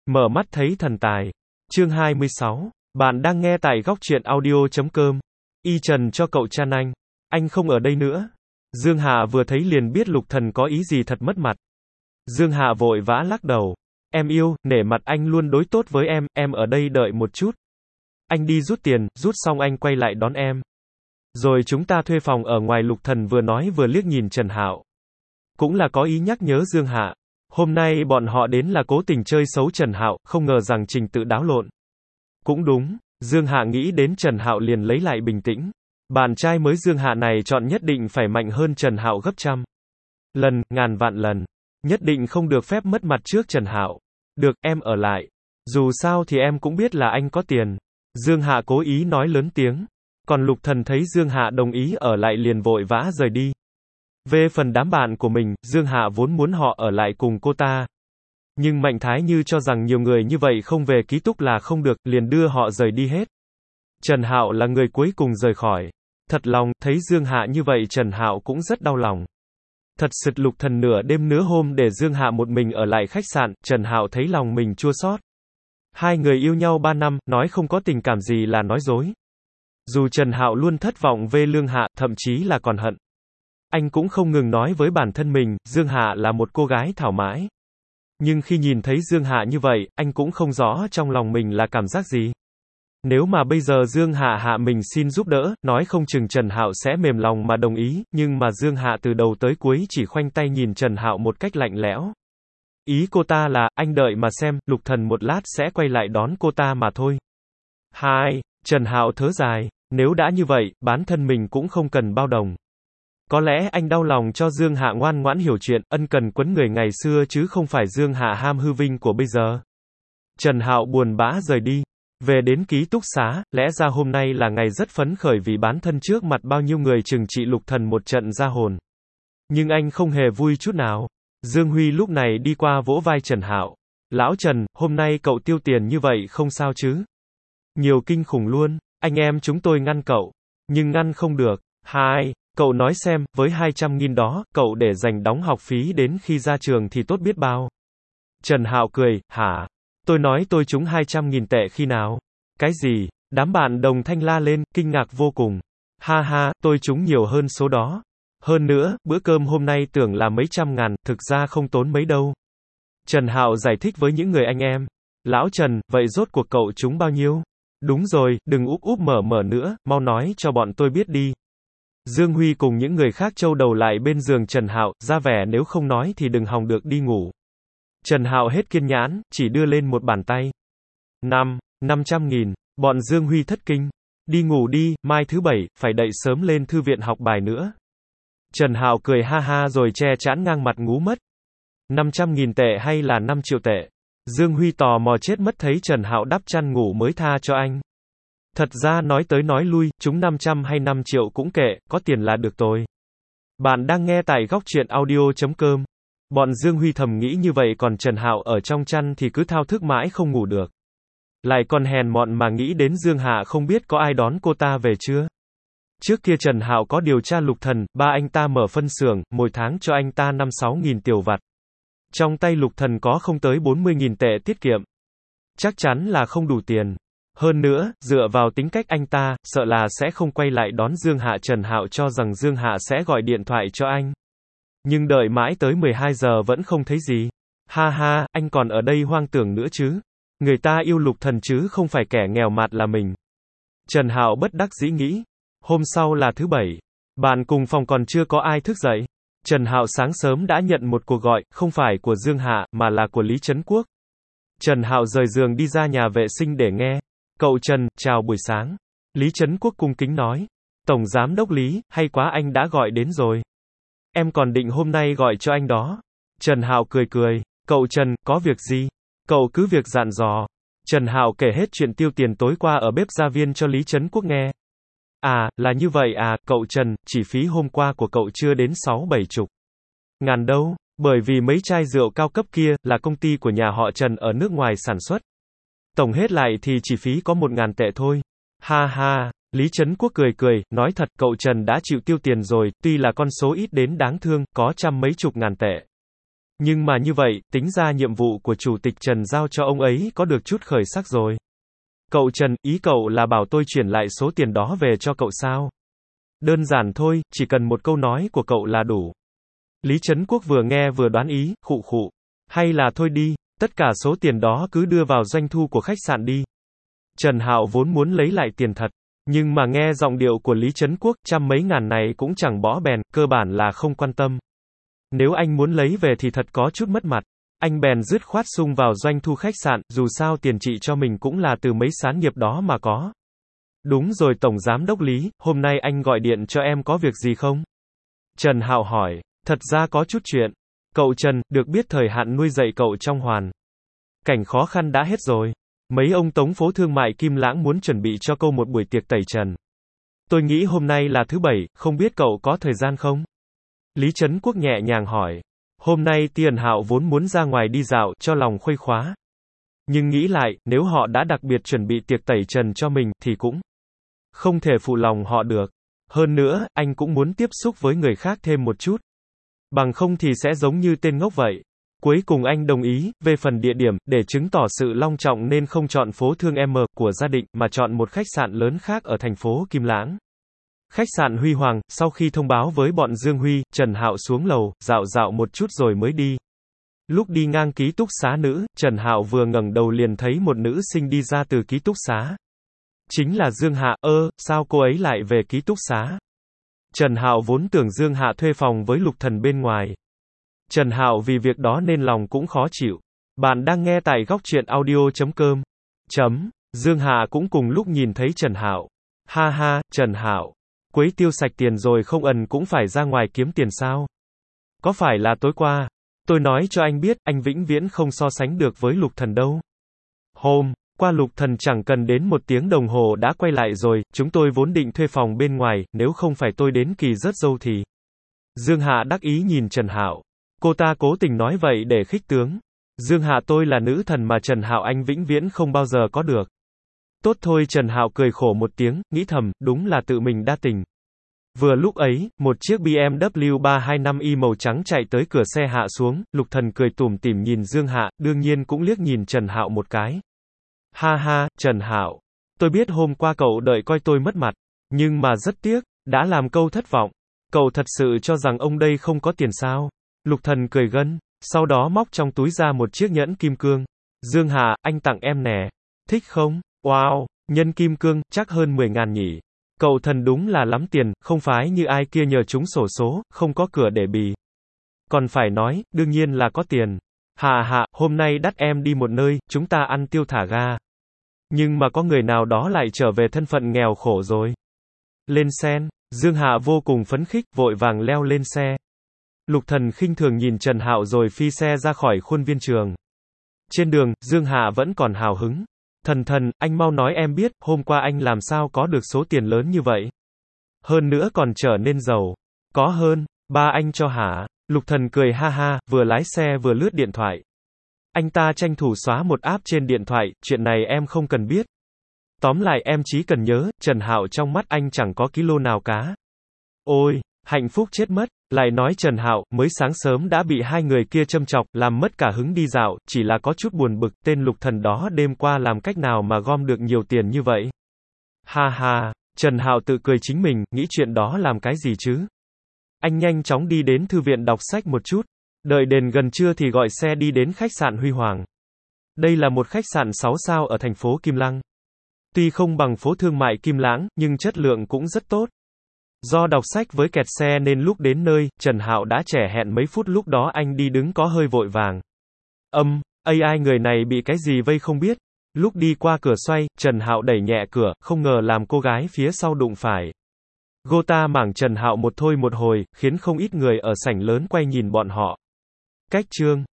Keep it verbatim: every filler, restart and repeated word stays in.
Mở mắt thấy thần tài. Chương hai mươi sáu. Bạn đang nghe tại góc truyện audio chấm com. Y Trần cho cậu chan anh. Anh không ở đây nữa. Dương Hạ vừa thấy liền biết Lục Thần có ý gì thật mất mặt. Dương Hạ vội vã lắc đầu. Em yêu, nể mặt anh luôn đối tốt với em, em ở đây đợi một chút. Anh đi rút tiền, rút xong anh quay lại đón em. Rồi chúng ta thuê phòng ở ngoài. Lục Thần vừa nói vừa liếc nhìn Trần Hạo. Cũng là có ý nhắc nhớ Dương Hạ. Hôm nay bọn họ đến là cố tình chơi xấu Trần Hạo, không ngờ rằng trình tự đáo lộn. Cũng đúng, Dương Hạ nghĩ đến Trần Hạo liền lấy lại bình tĩnh. Bạn trai mới Dương Hạ này chọn nhất định phải mạnh hơn Trần Hạo gấp trăm lần, ngàn vạn lần. Nhất định không được phép mất mặt trước Trần Hạo. Được, em ở lại. Dù sao thì em cũng biết là anh có tiền. Dương Hạ cố ý nói lớn tiếng. Còn Lục Thần thấy Dương Hạ đồng ý ở lại liền vội vã rời đi. Về phần đám bạn của mình, Dương Hạ vốn muốn họ ở lại cùng cô ta. Nhưng Mạnh Thái Như cho rằng nhiều người như vậy không về ký túc là không được, liền đưa họ rời đi hết. Trần Hạo là người cuối cùng rời khỏi. Thật lòng, thấy Dương Hạ như vậy Trần Hạo cũng rất đau lòng. Thật sự Lục Thần nửa đêm nửa hôm để Dương Hạ một mình ở lại khách sạn, Trần Hạo thấy lòng mình chua xót. Hai người yêu nhau ba năm, nói không có tình cảm gì là nói dối. Dù Trần Hạo luôn thất vọng về Lương Hạ, thậm chí là còn hận. Anh cũng không ngừng nói với bản thân mình, Dương Hạ là một cô gái thảo mãi. Nhưng khi nhìn thấy Dương Hạ như vậy, anh cũng không rõ trong lòng mình là cảm giác gì. Nếu mà bây giờ Dương Hạ hạ mình xin giúp đỡ, nói không chừng Trần Hạo sẽ mềm lòng mà đồng ý, nhưng mà Dương Hạ từ đầu tới cuối chỉ khoanh tay nhìn Trần Hạo một cách lạnh lẽo. Ý cô ta là, anh đợi mà xem, Lục Thần một lát sẽ quay lại đón cô ta mà thôi. Hai, Trần Hạo thở dài, nếu đã như vậy, bản thân mình cũng không cần bao đồng. Có lẽ anh đau lòng cho Dương Hạ ngoan ngoãn hiểu chuyện, ân cần quấn người ngày xưa chứ không phải Dương Hạ ham hư vinh của bây giờ. Trần Hạo buồn bã rời đi. Về đến ký túc xá, lẽ ra hôm nay là ngày rất phấn khởi vì bản thân trước mặt bao nhiêu người trừng trị Lục Thần một trận ra hồn. Nhưng anh không hề vui chút nào. Dương Huy lúc này đi qua vỗ vai Trần Hạo. Lão Trần, hôm nay cậu tiêu tiền như vậy không sao chứ? Nhiều kinh khủng luôn, anh em chúng tôi ngăn cậu. Nhưng ngăn không được. Hai. Cậu nói xem, với hai trăm nghìn đó, cậu để dành đóng học phí đến khi ra trường thì tốt biết bao. Trần Hạo cười, hả? Tôi nói tôi trúng hai trăm nghìn tệ khi nào? Cái gì? Đám bạn đồng thanh la lên, kinh ngạc vô cùng. Ha ha, tôi trúng nhiều hơn số đó. Hơn nữa, bữa cơm hôm nay tưởng là mấy trăm ngàn, thực ra không tốn mấy đâu. Trần Hạo giải thích với những người anh em. Lão Trần, vậy rốt cuộc cậu trúng bao nhiêu? Đúng rồi, đừng úp úp mở mở nữa, mau nói cho bọn tôi biết đi. Dương Huy cùng những người khác trâu đầu lại bên giường Trần Hạo, ra vẻ nếu không nói thì đừng hòng được đi ngủ. Trần Hạo hết kiên nhẫn, chỉ đưa lên một bàn tay. Năm, năm trăm nghìn, bọn Dương Huy thất kinh. Đi ngủ đi, mai thứ bảy, phải đậy sớm lên thư viện học bài nữa. Trần Hạo cười ha ha rồi che chắn ngang mặt ngú mất. Năm trăm nghìn tệ hay là năm triệu tệ? Dương Huy tò mò chết mất thấy Trần Hạo đắp chăn ngủ mới tha cho anh. Thật ra nói tới nói lui, chúng năm trăm hay năm triệu cũng kệ, có tiền là được rồi. Bạn đang nghe tại góc truyện audio chấm com. Bọn Dương Huy thầm nghĩ như vậy còn Trần Hạo ở trong chăn thì cứ thao thức mãi không ngủ được. Lại còn hèn mọn mà nghĩ đến Dương Hạ không biết có ai đón cô ta về chưa. Trước kia Trần Hạo có điều tra Lục Thần, ba anh ta mở phân xưởng, mỗi tháng cho anh ta năm sáu nghìn tiểu vặt. Trong tay Lục Thần có không tới bốn mươi nghìn tệ tiết kiệm. Chắc chắn là không đủ tiền. Hơn nữa, dựa vào tính cách anh ta, sợ là sẽ không quay lại đón Dương Hạ. Trần Hạo cho rằng Dương Hạ sẽ gọi điện thoại cho anh. Nhưng đợi mãi tới mười hai giờ vẫn không thấy gì. Ha ha, anh còn ở đây hoang tưởng nữa chứ. Người ta yêu Lục Thần chứ không phải kẻ nghèo mạt là mình. Trần Hạo bất đắc dĩ nghĩ. Hôm sau là thứ bảy. Bạn cùng phòng còn chưa có ai thức dậy. Trần Hạo sáng sớm đã nhận một cuộc gọi, không phải của Dương Hạ, mà là của Lý Trấn Quốc. Trần Hạo rời giường đi ra nhà vệ sinh để nghe. Cậu Trần, chào buổi sáng. Lý Trấn Quốc cung kính nói. Tổng Giám đốc Lý, hay quá anh đã gọi đến rồi. Em còn định hôm nay gọi cho anh đó. Trần Hạo cười cười. Cậu Trần, có việc gì? Cậu cứ việc dặn dò. Trần Hạo kể hết chuyện tiêu tiền tối qua ở bếp gia viên cho Lý Trấn Quốc nghe. À, là như vậy à, cậu Trần, chi phí hôm qua của cậu chưa đến sáu bảy chục ngàn đâu, bởi vì mấy chai rượu cao cấp kia, là công ty của nhà họ Trần ở nước ngoài sản xuất. Tổng hết lại thì chi phí có một ngàn tệ thôi. Ha ha, Lý Trấn Quốc cười cười, nói thật, cậu Trần đã chịu tiêu tiền rồi, tuy là con số ít đến đáng thương, có trăm mấy chục ngàn tệ. Nhưng mà như vậy, tính ra nhiệm vụ của Chủ tịch Trần giao cho ông ấy có được chút khởi sắc rồi. Cậu Trần, ý cậu là bảo tôi chuyển lại số tiền đó về cho cậu sao? Đơn giản thôi, chỉ cần một câu nói của cậu là đủ. Lý Trấn Quốc vừa nghe vừa đoán ý, khụ khụ. Hay là thôi đi, tất cả số tiền đó cứ đưa vào doanh thu của khách sạn đi. Trần Hạo vốn muốn lấy lại tiền thật, nhưng mà nghe giọng điệu của Lý Trấn Quốc, trăm mấy ngàn này cũng chẳng bõ bèn, cơ bản là không quan tâm. Nếu anh muốn lấy về thì thật có chút mất mặt. Anh bèn dứt khoát sung vào doanh thu khách sạn, dù sao tiền chị cho mình cũng là từ mấy sản nghiệp đó mà có. Đúng rồi Tổng Giám Đốc Lý, hôm nay anh gọi điện cho em có việc gì không? Trần Hạo hỏi, thật ra có chút chuyện. Cậu Trần, được biết thời hạn nuôi dạy cậu trong hoàn cảnh khó khăn đã hết rồi. Mấy ông tống phố thương mại Kim Lãng muốn chuẩn bị cho cậu một buổi tiệc tẩy trần. Tôi nghĩ hôm nay là thứ bảy, không biết cậu có thời gian không? Lý Trấn Quốc nhẹ nhàng hỏi. Hôm nay Tiền Hạo vốn muốn ra ngoài đi dạo, cho lòng khuây khóa. Nhưng nghĩ lại, nếu họ đã đặc biệt chuẩn bị tiệc tẩy trần cho mình, thì cũng không thể phụ lòng họ được. Hơn nữa, anh cũng muốn tiếp xúc với người khác thêm một chút. Bằng không thì sẽ giống như tên ngốc vậy. Cuối cùng anh đồng ý, về phần địa điểm, để chứng tỏ sự long trọng nên không chọn phố Thương M của gia đình, mà chọn một khách sạn lớn khác ở thành phố Kim Lãng. Khách sạn Huy Hoàng, sau khi thông báo với bọn Dương Huy, Trần Hạo xuống lầu, dạo dạo một chút rồi mới đi. Lúc đi ngang ký túc xá nữ, Trần Hạo vừa ngẩng đầu liền thấy một nữ sinh đi ra từ ký túc xá. Chính là Dương Hạ, ơ, sao cô ấy lại về ký túc xá? Trần Hạo vốn tưởng Dương Hạ thuê phòng với Lục Thần bên ngoài. Trần Hạo vì việc đó nên lòng cũng khó chịu. Bạn đang nghe tại góc truyện audio chấm com. Chấm. Dương Hạ cũng cùng lúc nhìn thấy Trần Hạo. Ha ha, Trần Hạo. Quấy tiêu sạch tiền rồi không ẩn cũng phải ra ngoài kiếm tiền sao? Có phải là tối qua? Tôi nói cho anh biết, anh vĩnh viễn không so sánh được với Lục Thần đâu. Hôm qua Lục Thần chẳng cần đến một tiếng đồng hồ đã quay lại rồi, chúng tôi vốn định thuê phòng bên ngoài, nếu không phải tôi đến kỳ rớt dâu thì. Dương Hạ đắc ý nhìn Trần Hạo. Cô ta cố tình nói vậy để khích tướng. Dương Hạ tôi là nữ thần mà Trần Hạo anh vĩnh viễn không bao giờ có được. Tốt thôi Trần Hạo cười khổ một tiếng, nghĩ thầm, đúng là tự mình đa tình. Vừa lúc ấy, một chiếc B M W ba hai năm i màu trắng chạy tới cửa xe hạ xuống, Lục Thần cười tủm tỉm nhìn Dương Hạ, đương nhiên cũng liếc nhìn Trần Hạo một cái. Ha ha, Trần Hạo. Tôi biết hôm qua cậu đợi coi tôi mất mặt, nhưng mà rất tiếc, đã làm cậu thất vọng. Cậu thật sự cho rằng ông đây không có tiền sao? Lục Thần cười gân, sau đó móc trong túi ra một chiếc nhẫn kim cương. Dương Hạ, anh tặng em nè. Thích không? Wow, nhân kim cương, chắc hơn mười ngàn nhỉ. Cậu Thần đúng là lắm tiền, không phải như ai kia nhờ trúng xổ số, không có cửa để bì. Còn phải nói, đương nhiên là có tiền. Hà hạ, hôm nay dắt em đi một nơi, chúng ta ăn tiêu thả ga. Nhưng mà có người nào đó lại trở về thân phận nghèo khổ rồi. Lên sen, Dương Hạ vô cùng phấn khích, vội vàng leo lên xe. Lục Thần khinh thường nhìn Trần Hạo rồi phi xe ra khỏi khuôn viên trường. Trên đường, Dương Hạ vẫn còn hào hứng. Thần thần, anh mau nói em biết, hôm qua anh làm sao có được số tiền lớn như vậy? Hơn nữa còn trở nên giàu. Có hơn, ba anh cho hả? Lục Thần cười ha ha, vừa lái xe vừa lướt điện thoại. Anh ta tranh thủ xóa một app trên điện thoại, chuyện này em không cần biết. Tóm lại em chỉ cần nhớ, Trần Hạo trong mắt anh chẳng có kilo nào cá. Ôi, hạnh phúc chết mất. Lại nói Trần Hạo, mới sáng sớm đã bị hai người kia châm chọc, làm mất cả hứng đi dạo, chỉ là có chút buồn bực, tên Lục Thần đó đêm qua làm cách nào mà gom được nhiều tiền như vậy. Ha ha, Trần Hạo tự cười chính mình, nghĩ chuyện đó làm cái gì chứ. Anh nhanh chóng đi đến thư viện đọc sách một chút, đợi đền gần trưa thì gọi xe đi đến khách sạn Huy Hoàng. Đây là một khách sạn sáu sao ở thành phố Kim Lăng. Tuy không bằng phố thương mại Kim Lãng, nhưng chất lượng cũng rất tốt. Do đọc sách với kẹt xe nên lúc đến nơi, Trần Hạo đã trễ hẹn mấy phút, lúc đó anh đi đứng có hơi vội vàng. Âm, a i người này bị cái gì vây không biết. Lúc đi qua cửa xoay, Trần Hạo đẩy nhẹ cửa, không ngờ làm cô gái phía sau đụng phải. Cô ta mảng Trần Hạo một thôi một hồi, khiến không ít người ở sảnh lớn quay nhìn bọn họ. Cách chương